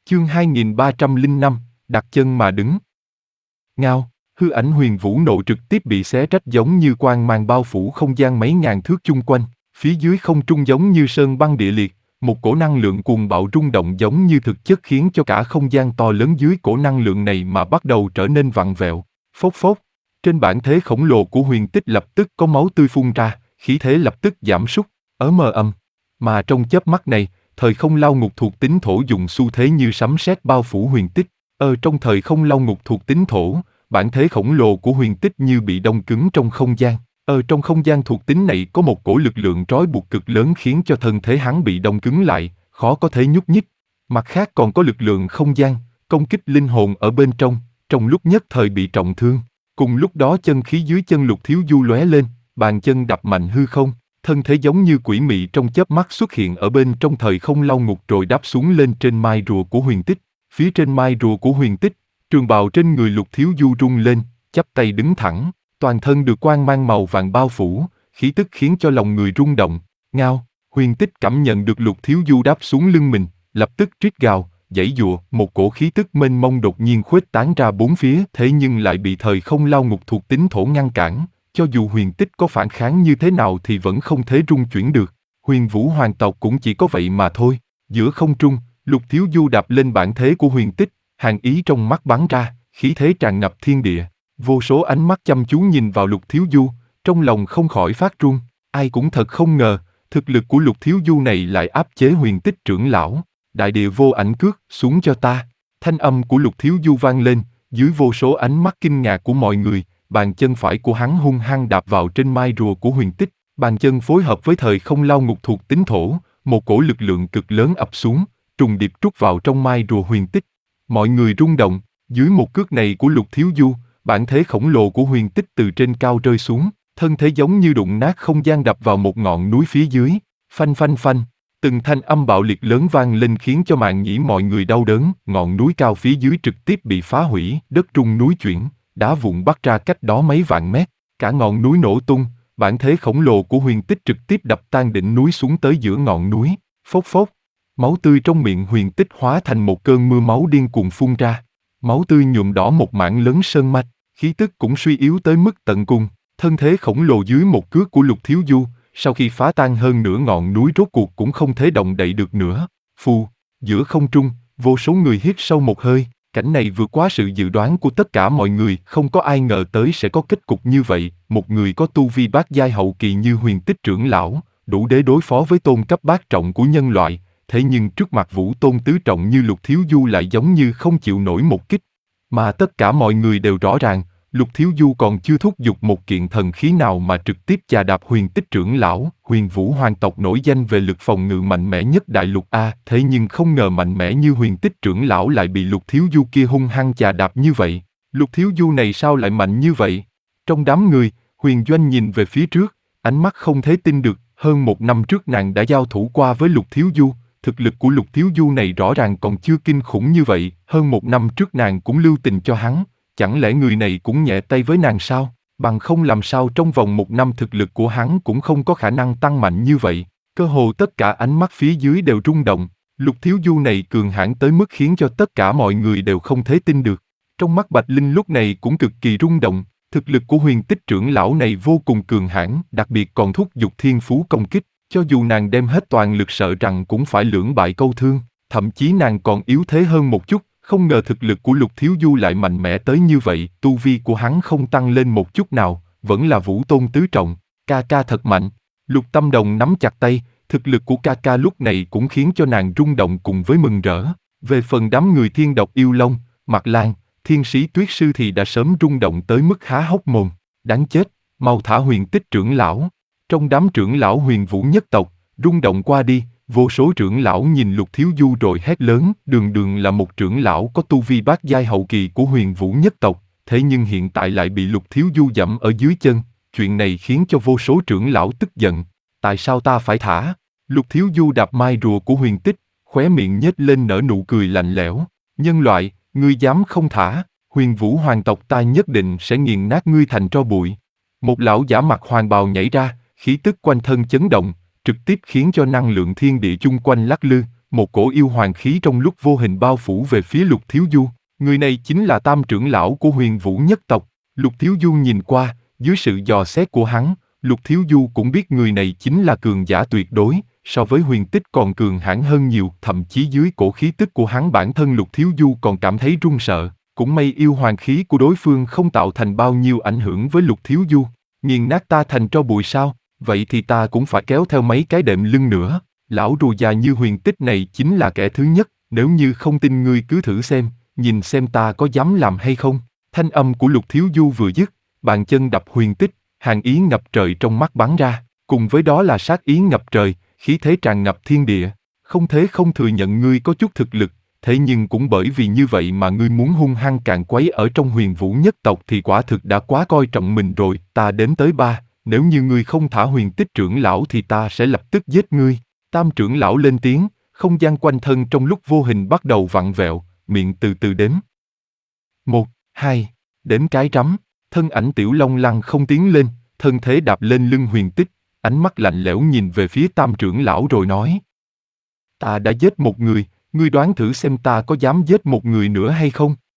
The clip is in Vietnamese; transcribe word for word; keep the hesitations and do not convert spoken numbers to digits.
Chương hai nghìn ba trăm lẻ năm, đặt chân mà đứng. Ngao, hư ảnh Huyền Vũ nộ trực tiếp bị xé rách giống như quang mang bao phủ không gian mấy ngàn thước chung quanh, phía dưới không trung giống như sơn băng địa liệt, một cổ năng lượng cuồng bạo rung động giống như thực chất khiến cho cả không gian to lớn dưới cổ năng lượng này mà bắt đầu trở nên vặn vẹo. Phốc phốc, trên bản thế khổng lồ của huyền tích lập tức có máu tươi phun ra, khí thế lập tức giảm sút, ở mờ ầm. Mà trong chớp mắt này, thời không lao ngục thuộc tính thổ dùng xu thế như sấm sét bao phủ huyền tích. Ở trong thời không lao ngục thuộc tính thổ, bản thế khổng lồ của huyền tích như bị đông cứng trong không gian. Ở trong không gian thuộc tính này có một cổ lực lượng trói buộc cực lớn khiến cho thân thể hắn bị đông cứng lại, khó có thể nhúc nhích. Mặt khác còn có lực lượng không gian, công kích linh hồn ở bên trong, trong lúc nhất thời bị trọng thương. Cùng lúc đó chân khí dưới chân Lục Thiếu Du lóe lên, bàn chân đập mạnh hư không, thân thể giống như quỷ mị trong chớp mắt xuất hiện ở bên trong thời không lao ngục rồi đáp xuống lên trên mai rùa của huyền tích. Phía trên mai rùa của huyền tích, trường bào trên người Lục Thiếu Du rung lên, chắp tay đứng thẳng, toàn thân được quang mang màu vàng bao phủ, khí tức khiến cho lòng người rung động. Ngao, huyền tích cảm nhận được Lục Thiếu Du đáp xuống lưng mình, lập tức rít gào, giãy giụa, một cổ khí tức mênh mông đột nhiên khuếch tán ra bốn phía, thế nhưng lại bị thời không lao ngục thuộc tính thổ ngăn cản, cho dù huyền tích có phản kháng như thế nào thì vẫn không thể rung chuyển được. Huyền Vũ hoàng tộc cũng chỉ có vậy mà thôi. Giữa không trung, Lục Thiếu Du đạp lên bản thế của huyền tích, hàn ý trong mắt bắn ra, khí thế tràn ngập thiên địa. Vô số ánh mắt chăm chú nhìn vào Lục Thiếu Du, trong lòng không khỏi phát run. Ai cũng thật không ngờ, thực lực của Lục Thiếu Du này lại áp chế huyền tích trưởng lão. Đại địa vô ảnh cước, xuống cho ta. Thanh âm của Lục Thiếu Du vang lên, dưới vô số ánh mắt kinh ngạc của mọi người, bàn chân phải của hắn hung hăng đạp vào trên mai rùa của huyền tích. Bàn chân phối hợp với thời không lao ngục thuộc tính thổ, một cổ lực lượng cực lớn ập xuống, trùng điệp trút vào trong mai rùa huyền tích. Mọi người rung động, dưới một cước này của Lục Thiếu Du, bản thế khổng lồ của huyền tích từ trên cao rơi xuống, thân thể giống như đụng nát không gian đập vào một ngọn núi phía dưới. Phanh phanh phanh, từng thanh âm bạo liệt lớn vang lên khiến cho màng nhĩ mọi người đau đớn. Ngọn núi cao phía dưới trực tiếp bị phá hủy, đất rung núi chuyển, đá vụn bắt ra cách đó mấy vạn mét, cả ngọn núi nổ tung. Bản thế khổng lồ của huyền tích trực tiếp đập tan đỉnh núi xuống tới giữa ngọn núi. Phốc phốc, máu tươi trong miệng huyền tích hóa thành một cơn mưa máu điên cuồng phun ra. Máu tươi nhuộm đỏ một mảng lớn sơn mạch, khí tức cũng suy yếu tới mức tận cùng. Thân thế khổng lồ dưới một cước của Lục Thiếu Du, sau khi phá tan hơn nửa ngọn núi rốt cuộc cũng không thể động đậy được nữa. Phù, giữa không trung, vô số người hít sâu một hơi. Cảnh này vượt quá sự dự đoán của tất cả mọi người, không có ai ngờ tới sẽ có kết cục như vậy. Một người có tu vi bát giai hậu kỳ như huyền tích trưởng lão, đủ để đối phó với tôn cấp bát trọng của nhân loại, thế nhưng trước mặt vũ tôn tứ trọng như Lục Thiếu Du lại giống như không chịu nổi một kích. Mà tất cả mọi người đều rõ ràng, Lục Thiếu Du còn chưa thúc giục một kiện thần khí nào mà trực tiếp chà đạp huyền tích trưởng lão. Huyền Vũ hoàng tộc nổi danh về lực phòng ngự mạnh mẽ nhất đại lục A, thế nhưng không ngờ mạnh mẽ như huyền tích trưởng lão lại bị Lục Thiếu Du kia hung hăng chà đạp như vậy. Lục Thiếu Du này sao lại mạnh như vậy? Trong đám người, Huyền Doanh nhìn về phía trước, ánh mắt không thể tin được. Hơn một năm trước nàng đã giao thủ qua với Lục Thiếu Du, thực lực của Lục Thiếu Du này rõ ràng còn chưa kinh khủng như vậy. Hơn một năm trước nàng cũng lưu tình cho hắn. Chẳng lẽ người này cũng nhẹ tay với nàng sao? Bằng không làm sao trong vòng một năm thực lực của hắn cũng không có khả năng tăng mạnh như vậy. Cơ hồ tất cả ánh mắt phía dưới đều rung động. Lục Thiếu Du này cường hãn tới mức khiến cho tất cả mọi người đều không thể tin được. Trong mắt Bạch Linh lúc này cũng cực kỳ rung động. Thực lực của huyền tích trưởng lão này vô cùng cường hãn, đặc biệt còn thúc giục thiên phú công kích. Cho dù nàng đem hết toàn lực sợ rằng cũng phải lưỡng bại câu thương. Thậm chí nàng còn yếu thế hơn một chút. Không ngờ thực lực của Lục Thiếu Du lại mạnh mẽ tới như vậy, tu vi của hắn không tăng lên một chút nào, vẫn là vũ tôn tứ trọng. Ca ca thật mạnh. Lục Tâm Đồng nắm chặt tay, thực lực của ca ca lúc này cũng khiến cho nàng rung động cùng với mừng rỡ. Về phần đám người thiên độc yêu long, Mặc Lan, thiên sĩ tuyết sư thì đã sớm rung động tới mức há hốc mồm. Đáng chết, mau thả huyền tích trưởng lão. Trong đám trưởng lão Huyền Vũ nhất tộc, rung động qua đi. Vô số trưởng lão nhìn Lục Thiếu Du rồi hét lớn. Đường Đường là một trưởng lão có tu vi bát giai hậu kỳ của Huyền Vũ nhất tộc, thế nhưng hiện tại lại bị Lục Thiếu Du dẫm ở dưới chân. Chuyện này khiến cho vô số trưởng lão tức giận. Tại sao ta phải thả? Lục Thiếu Du đạp mai rùa của huyền tích, khóe miệng nhếch lên nở nụ cười lạnh lẽo. Nhân loại, ngươi dám không thả? Huyền Vũ hoàng tộc ta nhất định sẽ nghiền nát ngươi thành tro bụi. Một lão giả mặc hoàng bào nhảy ra, khí tức quanh thân chấn động, trực tiếp khiến cho năng lượng thiên địa chung quanh lắc lư, một cổ yêu hoàng khí trong lúc vô hình bao phủ về phía Lục Thiếu Du. Người này chính là tam trưởng lão của Huyền Vũ nhất tộc. Lục Thiếu Du nhìn qua, dưới sự dò xét của hắn, Lục Thiếu Du cũng biết người này chính là cường giả tuyệt đối, so với Huyền Tích còn cường hãn hơn nhiều, thậm chí dưới cổ khí tức của hắn bản thân Lục Thiếu Du còn cảm thấy run sợ. Cũng may yêu hoàng khí của đối phương không tạo thành bao nhiêu ảnh hưởng với Lục Thiếu Du. Nghiền nát ta thành tro bụi sao? Vậy thì ta cũng phải kéo theo mấy cái đệm lưng nữa. Lão rùa già như Huyền Tích này chính là kẻ thứ nhất, nếu như không tin ngươi cứ thử xem, nhìn xem ta có dám làm hay không. Thanh âm của Lục Thiếu Du vừa dứt, bàn chân đập Huyền Tích, hàn ý ngập trời trong mắt bắn ra, cùng với đó là sát ý ngập trời, khí thế tràn ngập thiên địa. Không thế không thừa nhận ngươi có chút thực lực, thế nhưng cũng bởi vì như vậy mà ngươi muốn hung hăng càn quấy ở trong Huyền Vũ nhất tộc thì quả thực đã quá coi trọng mình rồi. Ta đếm tới ba, nếu như ngươi không thả Huyền Tích trưởng lão thì ta sẽ lập tức giết ngươi. Tam trưởng lão lên tiếng, không gian quanh thân trong lúc vô hình bắt đầu vặn vẹo, miệng từ từ đếm. Một, hai, đếm cái rắm, thân ảnh Tiểu Long lăng không tiến lên, thân thế đạp lên lưng Huyền Tích, ánh mắt lạnh lẽo nhìn về phía tam trưởng lão rồi nói. Ta đã giết một người, ngươi đoán thử xem ta có dám giết một người nữa hay không?